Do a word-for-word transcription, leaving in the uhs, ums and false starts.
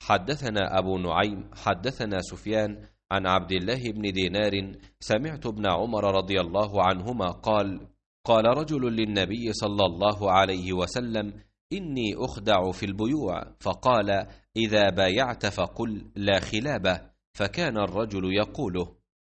حدثنا أبو نعيم حدثنا سفيان عن عبد الله بن دينار سمعت ابن عمر رضي الله عنهما قال: قال رجل للنبي صلى الله عليه وسلم: إني أخدع في البيوع، فقال: إذا بايعت فقل لا خلابة، فكان الرجل يقوله.